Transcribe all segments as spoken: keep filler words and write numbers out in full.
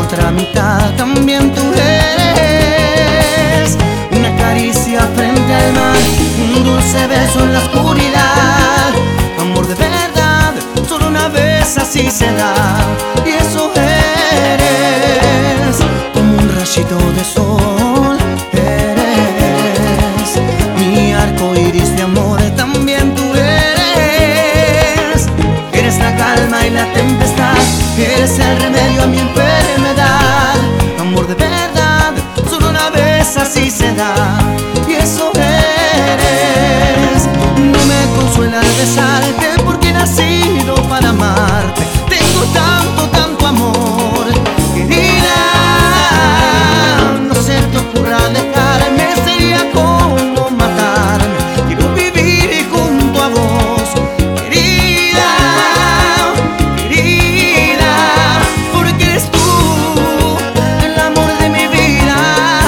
otra mitad también tú eres. Una caricia frente al mar, un dulce beso en la oscuridad. Amor de verdad, solo una vez así se da. Y eso eres, como un rayito de sol. Eres mi arco iris de amor, también tú eres. Eres la calma y la tempestad, eres el remedio a mi enfermedad. Amor de verdad, solo una vez así se da. Y eso eres. No me consuela el besarte, porque he nacido para amarte. Tengo tanto, tanto amor, querida. No se te ocurra dejarme, sería como matarme. Quiero vivir junto a vos, querida, querida, porque eres tú el amor de mi vida.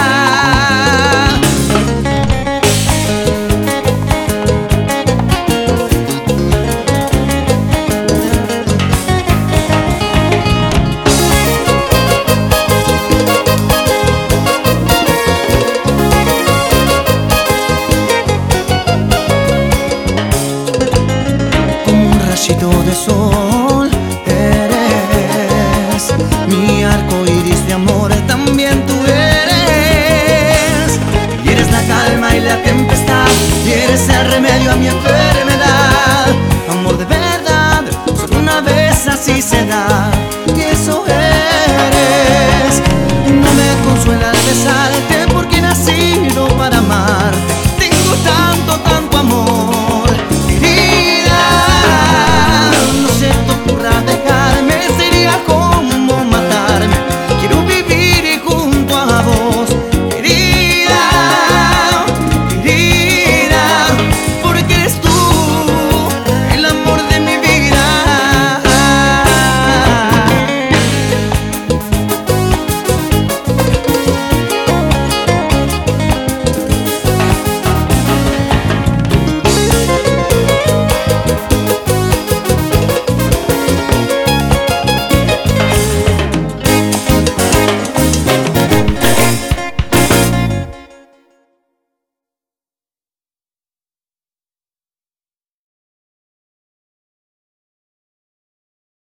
De sol, eres mi arco iris de amor, también tú eres. Y eres la calma y la tempestad, y eres el remedio a mi enfermedad. Amor de verdad, solo una vez así se da.